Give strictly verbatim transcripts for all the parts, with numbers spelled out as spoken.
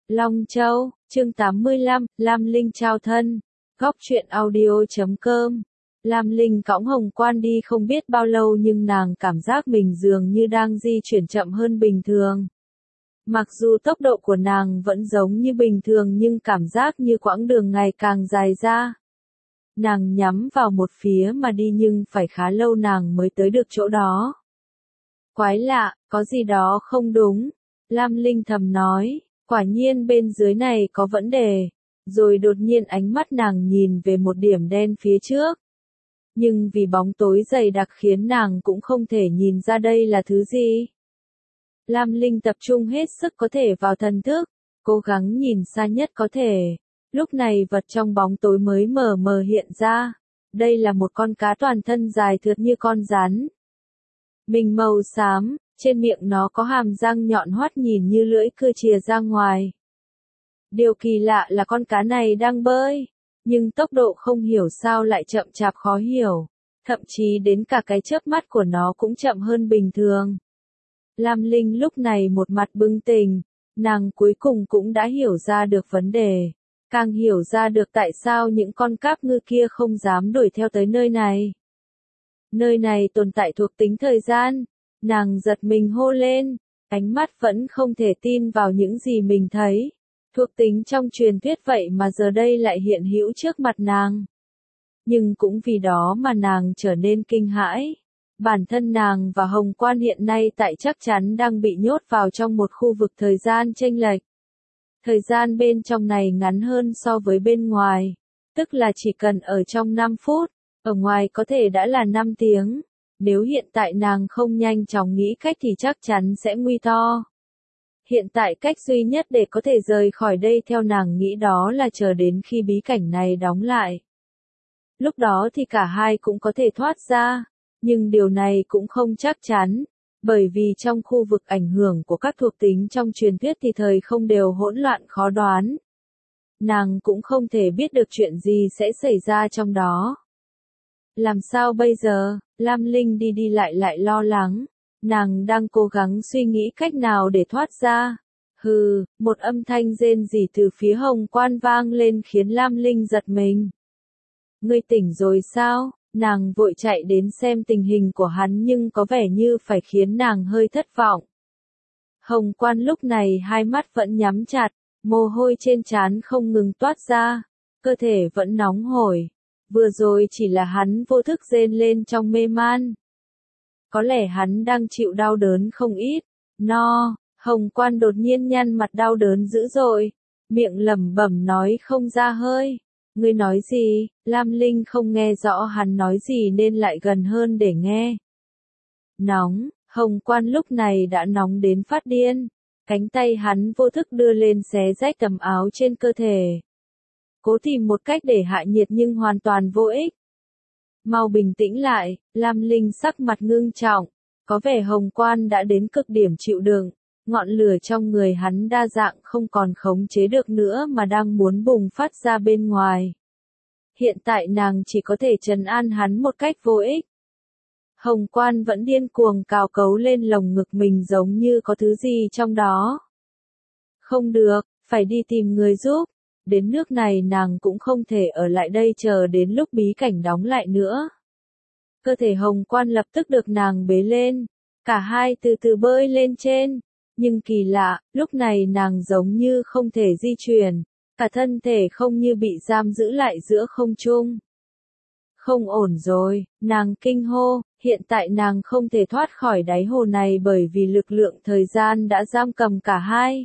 Long Châu, chương tám mươi lăm, Lam Linh trao thân. Góc truyện audio chấm com. Lam Linh cõng Hồng Quan đi không biết bao lâu nhưng nàng cảm giác mình dường như đang di chuyển chậm hơn bình thường. Mặc dù tốc độ của nàng vẫn giống như bình thường nhưng cảm giác như quãng đường ngày càng dài ra. Nàng nhắm vào một phía mà đi nhưng phải khá lâu nàng mới tới được chỗ đó. Quái lạ, có gì đó không đúng. Lam Linh thầm nói, quả nhiên bên dưới này có vấn đề. Rồi đột nhiên ánh mắt nàng nhìn về một điểm đen phía trước. Nhưng vì bóng tối dày đặc khiến nàng cũng không thể nhìn ra đây là thứ gì. Lam Linh tập trung hết sức có thể vào thần thức, cố gắng nhìn xa nhất có thể. Lúc này vật trong bóng tối mới mờ mờ hiện ra. Đây là một con cá toàn thân dài thượt như con rắn. Mình màu xám, trên miệng nó có hàm răng nhọn hoắt nhìn như lưỡi cưa chìa ra ngoài. Điều kỳ lạ là con cá này đang bơi, nhưng tốc độ không hiểu sao lại chậm chạp khó hiểu, thậm chí đến cả cái chớp mắt của nó cũng chậm hơn bình thường. Lam Linh lúc này một mặt bừng tỉnh, nàng cuối cùng cũng đã hiểu ra được vấn đề, càng hiểu ra được tại sao những con cáp ngư kia không dám đuổi theo tới nơi này. Nơi này tồn tại thuộc tính thời gian, nàng giật mình hô lên, ánh mắt vẫn không thể tin vào những gì mình thấy. Thuộc tính trong truyền thuyết vậy mà giờ đây lại hiện hữu trước mặt nàng. Nhưng cũng vì đó mà nàng trở nên kinh hãi. Bản thân nàng và Hồng Quan hiện nay tại chắc chắn đang bị nhốt vào trong một khu vực thời gian chênh lệch. Thời gian bên trong này ngắn hơn so với bên ngoài, tức là chỉ cần ở trong năm phút, ở ngoài có thể đã là năm tiếng. Nếu hiện tại nàng không nhanh chóng nghĩ cách thì chắc chắn sẽ nguy to. Hiện tại cách duy nhất để có thể rời khỏi đây theo nàng nghĩ đó là chờ đến khi bí cảnh này đóng lại. Lúc đó thì cả hai cũng có thể thoát ra, nhưng điều này cũng không chắc chắn, bởi vì trong khu vực ảnh hưởng của các thuộc tính trong truyền thuyết thì thời không đều hỗn loạn khó đoán. Nàng cũng không thể biết được chuyện gì sẽ xảy ra trong đó. Làm sao bây giờ? Lam Linh đi đi lại lại lo lắng. Nàng đang cố gắng suy nghĩ cách nào để thoát ra. Hừ, một âm thanh rên rỉ từ phía Hồng Quan vang lên khiến Lam Linh giật mình. Ngươi tỉnh rồi sao? Nàng vội chạy đến xem tình hình của hắn nhưng có vẻ như phải khiến nàng hơi thất vọng. Hồng Quan lúc này hai mắt vẫn nhắm chặt, mồ hôi trên trán không ngừng toát ra, cơ thể vẫn nóng hổi. Vừa rồi chỉ là hắn vô thức rên lên trong mê man. Có lẽ hắn đang chịu đau đớn không ít. No, Hồng Quan đột nhiên nhăn mặt đau đớn dữ dội, miệng lẩm bẩm nói không ra hơi. Ngươi nói gì? Lam Linh không nghe rõ hắn nói gì nên lại gần hơn để nghe. Nóng, Hồng Quan lúc này đã nóng đến phát điên. Cánh tay hắn vô thức đưa lên xé rách tấm áo trên cơ thể. Cố tìm một cách để hạ nhiệt nhưng hoàn toàn vô ích. Mau bình tĩnh lại, Lam Linh sắc mặt ngưng trọng, có vẻ Hồng Quan đã đến cực điểm chịu đựng, ngọn lửa trong người hắn đa dạng không còn khống chế được nữa mà đang muốn bùng phát ra bên ngoài. Hiện tại nàng chỉ có thể trấn an hắn một cách vô ích. Hồng Quan vẫn điên cuồng cào cấu lên lồng ngực mình giống như có thứ gì trong đó. Không được, phải đi tìm người giúp. Đến nước này nàng cũng không thể ở lại đây chờ đến lúc bí cảnh đóng lại nữa. Cơ thể Hồng Quan lập tức được nàng bế lên, cả hai từ từ bơi lên trên, nhưng kỳ lạ, lúc này nàng giống như không thể di chuyển, cả thân thể không như bị giam giữ lại giữa không trung. Không ổn rồi, nàng kinh hô, hiện tại nàng không thể thoát khỏi đáy hồ này bởi vì lực lượng thời gian đã giam cầm cả hai.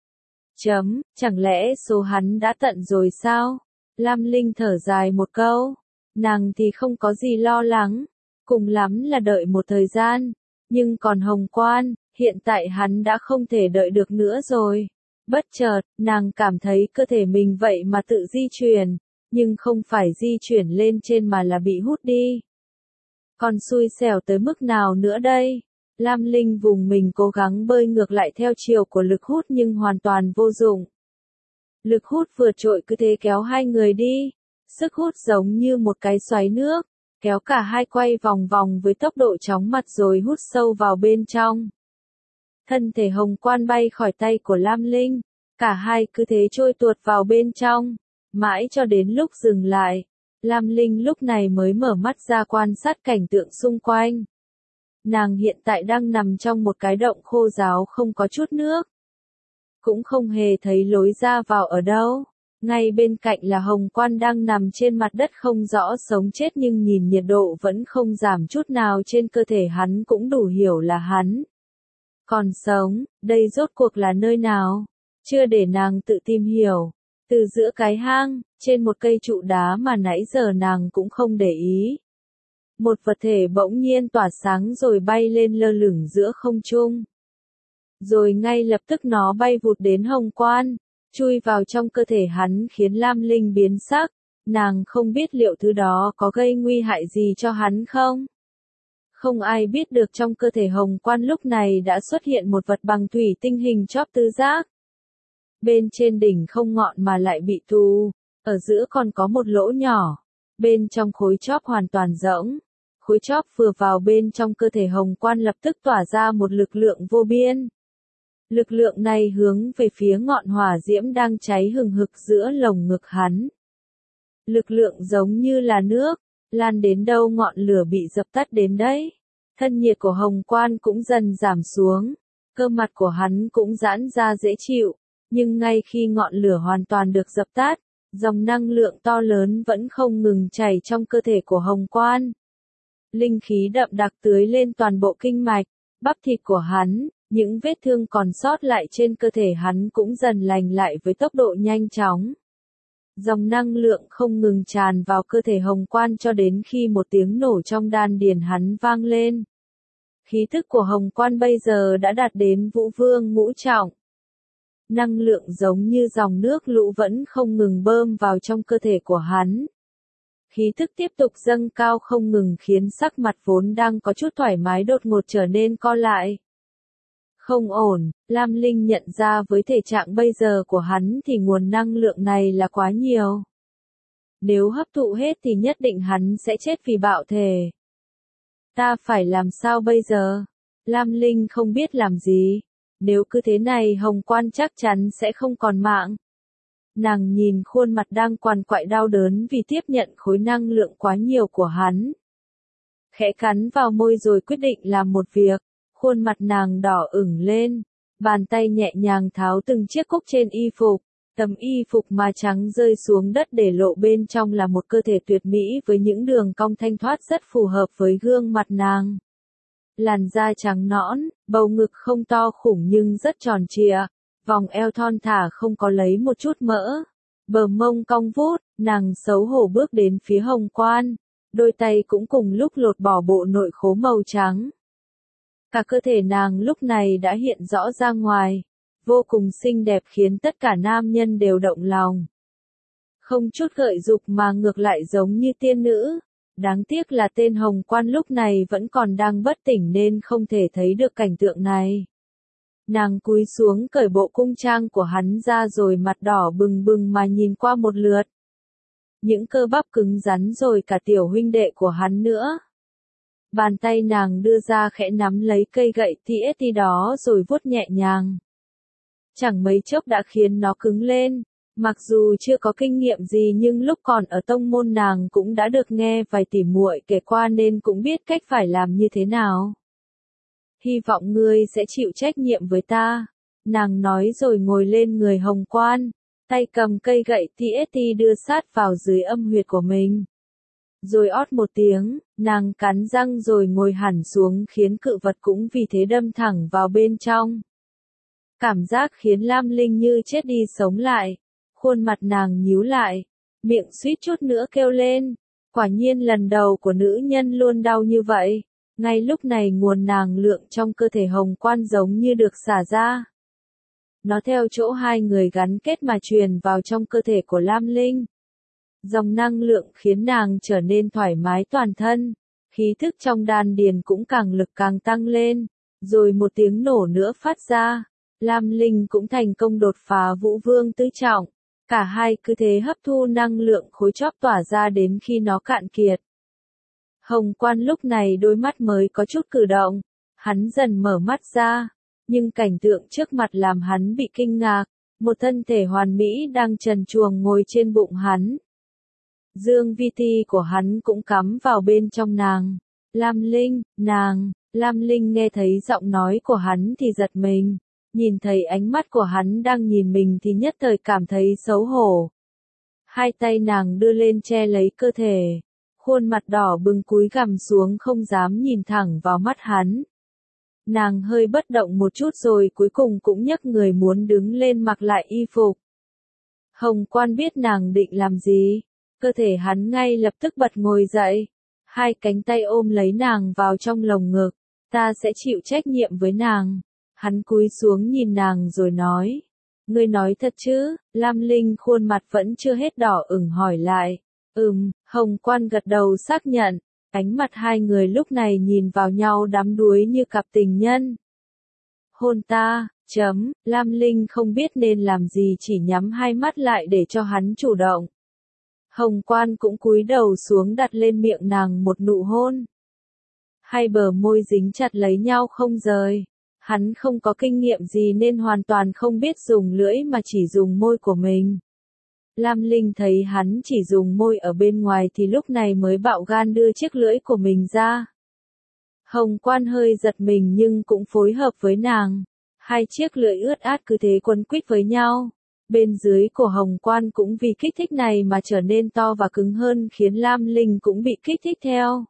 Chấm, chẳng lẽ số hắn đã tận rồi sao? Lam Linh thở dài một câu. Nàng thì không có gì lo lắng, cùng lắm là đợi một thời gian. Nhưng còn Hồng Quan, hiện tại hắn đã không thể đợi được nữa rồi. Bất chợt, nàng cảm thấy cơ thể mình vậy mà tự di chuyển, nhưng không phải di chuyển lên trên mà là bị hút đi. Còn xui xẻo tới mức nào nữa đây? Lam Linh vùng mình cố gắng bơi ngược lại theo chiều của lực hút nhưng hoàn toàn vô dụng. Lực hút vượt trội cứ thế kéo hai người đi. Sức hút giống như một cái xoáy nước, kéo cả hai quay vòng vòng với tốc độ chóng mặt rồi hút sâu vào bên trong. Thân thể Hồng Quan bay khỏi tay của Lam Linh, Cả hai cứ thế trôi tuột vào bên trong, mãi cho đến lúc dừng lại. Lam Linh lúc này mới mở mắt ra quan sát cảnh tượng xung quanh. Nàng hiện tại đang nằm trong một cái động khô ráo không có chút nước. Cũng không hề thấy lối ra vào ở đâu. Ngay bên cạnh là Hồng Quan đang nằm trên mặt đất không rõ sống chết, nhưng nhìn nhiệt độ vẫn không giảm chút nào trên cơ thể hắn cũng đủ hiểu là hắn còn sống. Đây rốt cuộc là nơi nào? Chưa để nàng tự tìm hiểu. Từ giữa cái hang, trên một cây trụ đá mà nãy giờ nàng cũng không để ý, một vật thể bỗng nhiên tỏa sáng rồi bay lên lơ lửng giữa không trung. Rồi ngay lập tức nó bay vụt đến Hồng Quan, chui vào trong cơ thể hắn khiến Lam Linh biến sắc. Nàng không biết liệu thứ đó có gây nguy hại gì cho hắn không? Không ai biết được trong cơ thể Hồng Quan lúc này đã xuất hiện một vật bằng thủy tinh hình chóp tứ giác. Bên trên đỉnh không ngọn mà lại bị tù, ở giữa còn có một lỗ nhỏ. Bên trong khối chóp hoàn toàn rỗng. Khối chóp vừa vào bên trong cơ thể Hồng Quan lập tức tỏa ra một lực lượng vô biên. Lực lượng này hướng về phía ngọn hỏa diễm đang cháy hừng hực giữa lồng ngực hắn. Lực lượng giống như là nước, lan đến đâu ngọn lửa bị dập tắt đến đấy. Thân nhiệt của Hồng Quan cũng dần giảm xuống, cơ mặt của hắn cũng giãn ra dễ chịu, nhưng ngay khi ngọn lửa hoàn toàn được dập tắt, dòng năng lượng to lớn vẫn không ngừng chảy trong cơ thể của Hồng Quan. Linh khí đậm đặc tưới lên toàn bộ kinh mạch, bắp thịt của hắn, những vết thương còn sót lại trên cơ thể hắn cũng dần lành lại với tốc độ nhanh chóng. Dòng năng lượng không ngừng tràn vào cơ thể Hồng Quan cho đến khi một tiếng nổ trong đan điền hắn vang lên. Khí tức của Hồng Quan bây giờ đã đạt đến Vũ Vương ngũ trọng. Năng lượng giống như dòng nước lũ vẫn không ngừng bơm vào trong cơ thể của hắn. Khí thức tiếp tục dâng cao không ngừng khiến sắc mặt vốn đang có chút thoải mái đột ngột trở nên co lại. Không ổn, Lam Linh nhận ra với thể trạng bây giờ của hắn thì nguồn năng lượng này là quá nhiều. Nếu hấp thụ hết thì nhất định hắn sẽ chết vì bạo thể. Ta phải làm sao bây giờ? Lam Linh không biết làm gì. Nếu cứ thế này Hồng Quan chắc chắn sẽ không còn mạng. Nàng nhìn khuôn mặt đang quằn quại đau đớn vì tiếp nhận khối năng lượng quá nhiều của hắn. Khẽ cắn vào môi rồi quyết định làm một việc. Khuôn mặt nàng đỏ ửng lên. Bàn tay nhẹ nhàng tháo từng chiếc cúc trên y phục. Tấm y phục mà trắng rơi xuống đất để lộ bên trong là một cơ thể tuyệt mỹ với những đường cong thanh thoát rất phù hợp với gương mặt nàng. Làn da trắng nõn, bầu ngực không to khủng nhưng rất tròn trịa, vòng eo thon thả không có lấy một chút mỡ, bờ mông cong vút, nàng xấu hổ bước đến phía Hồng Quan, đôi tay cũng cùng lúc lột bỏ bộ nội khố màu trắng. Cả cơ thể nàng lúc này đã hiện rõ ra ngoài, vô cùng xinh đẹp khiến tất cả nam nhân đều động lòng. Không chút gợi dục mà ngược lại giống như tiên nữ. Đáng tiếc là tên Hồng Quan lúc này vẫn còn đang bất tỉnh nên không thể thấy được cảnh tượng này. Nàng cúi xuống cởi bộ cung trang của hắn ra rồi mặt đỏ bừng bừng mà nhìn qua một lượt. Những cơ bắp cứng rắn rồi cả tiểu huynh đệ của hắn nữa. Bàn tay nàng đưa ra khẽ nắm lấy cây gậy tê ét tê đó rồi vuốt nhẹ nhàng. Chẳng mấy chốc đã khiến nó cứng lên. Mặc dù chưa có kinh nghiệm gì nhưng lúc còn ở tông môn nàng cũng đã được nghe vài tỉ muội kể qua nên cũng biết cách phải làm như thế nào. Hy vọng ngươi sẽ chịu trách nhiệm với ta. Nàng nói rồi ngồi lên người Hồng Quan, tay cầm cây gậy tê ét tê đưa sát vào dưới âm huyệt của mình. Rồi ót một tiếng, nàng cắn răng rồi ngồi hẳn xuống khiến cự vật cũng vì thế đâm thẳng vào bên trong. Cảm giác khiến Lam Linh như chết đi sống lại. Khuôn mặt nàng nhíu lại, miệng suýt chút nữa kêu lên. Quả nhiên lần đầu của nữ nhân luôn đau như vậy. Ngay lúc này nguồn năng lượng trong cơ thể Hồng Quan giống như được xả ra. Nó theo chỗ hai người gắn kết mà truyền vào trong cơ thể của Lam Linh. Dòng năng lượng khiến nàng trở nên thoải mái toàn thân. Khí thức trong đan điền cũng càng lực càng tăng lên. Rồi một tiếng nổ nữa phát ra. Lam Linh cũng thành công đột phá Vũ Vương tứ trọng. Cả hai cứ thế hấp thu năng lượng khối chóp tỏa ra đến khi nó cạn kiệt. Hồng Quan lúc này đôi mắt mới có chút cử động. Hắn dần mở mắt ra. Nhưng cảnh tượng trước mặt làm hắn bị kinh ngạc. Một thân thể hoàn mỹ đang trần truồng ngồi trên bụng hắn. Dương vi ti của hắn cũng cắm vào bên trong nàng. Lam Linh, nàng, Lam Linh nghe thấy giọng nói của hắn thì giật mình. Nhìn thấy ánh mắt của hắn đang nhìn mình thì nhất thời cảm thấy xấu hổ. Hai tay nàng đưa lên che lấy cơ thể. Khuôn mặt đỏ bừng cúi gằm xuống không dám nhìn thẳng vào mắt hắn. Nàng hơi bất động một chút rồi cuối cùng cũng nhấc người muốn đứng lên mặc lại y phục. Hồng Quan biết nàng định làm gì. Cơ thể hắn ngay lập tức bật ngồi dậy. Hai cánh tay ôm lấy nàng vào trong lồng ngực. Ta sẽ chịu trách nhiệm với nàng. Hắn cúi xuống nhìn nàng rồi nói. Ngươi nói thật chứ? Lam Linh khuôn mặt vẫn chưa hết đỏ ửng hỏi lại. Ừm, Hồng Quan gật đầu xác nhận. Ánh mặt hai người lúc này nhìn vào nhau đắm đuối như cặp tình nhân. Hôn ta, chấm, Lam Linh không biết nên làm gì chỉ nhắm hai mắt lại để cho hắn chủ động. Hồng Quan cũng cúi đầu xuống đặt lên miệng nàng một nụ hôn. Hai bờ môi dính chặt lấy nhau không rời. Hắn không có kinh nghiệm gì nên hoàn toàn không biết dùng lưỡi mà chỉ dùng môi của mình. Lam Linh thấy hắn chỉ dùng môi ở bên ngoài thì lúc này mới bạo gan đưa chiếc lưỡi của mình ra. Hồng Quan hơi giật mình nhưng cũng phối hợp với nàng. Hai chiếc lưỡi ướt át cứ thế quấn quýt với nhau. Bên dưới của Hồng Quan cũng vì kích thích này mà trở nên to và cứng hơn khiến Lam Linh cũng bị kích thích theo.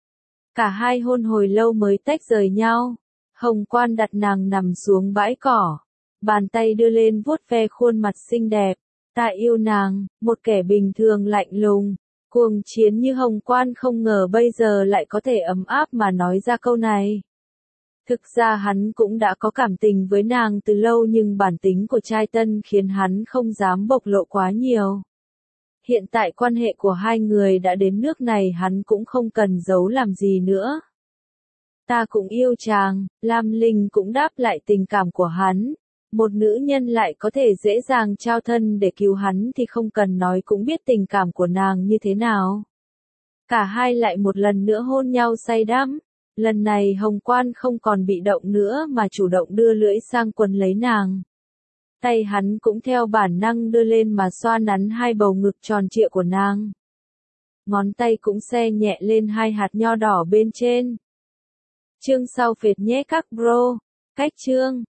Cả hai hôn hồi lâu mới tách rời nhau. Hồng Quan đặt nàng nằm xuống bãi cỏ. Bàn tay đưa lên vuốt ve khuôn mặt xinh đẹp. Ta yêu nàng, một kẻ bình thường lạnh lùng, cuồng chiến như Hồng Quan không ngờ bây giờ lại có thể ấm áp mà nói ra câu này. Thực ra hắn cũng đã có cảm tình với nàng từ lâu nhưng bản tính của trai tân khiến hắn không dám bộc lộ quá nhiều. Hiện tại quan hệ của hai người đã đến nước này hắn cũng không cần giấu làm gì nữa. Ta cũng yêu chàng, Lam Linh cũng đáp lại tình cảm của hắn. Một nữ nhân lại có thể dễ dàng trao thân để cứu hắn thì không cần nói cũng biết tình cảm của nàng như thế nào. Cả hai lại một lần nữa hôn nhau say đắm. Lần này Hồng Quan không còn bị động nữa mà chủ động đưa lưỡi sang quấn lấy nàng. Tay hắn cũng theo bản năng đưa lên mà xoa nắn hai bầu ngực tròn trịa của nàng. Ngón tay cũng se nhẹ lên hai hạt nho đỏ bên trên. Chương sau phệt nhé các bro. Cách chương.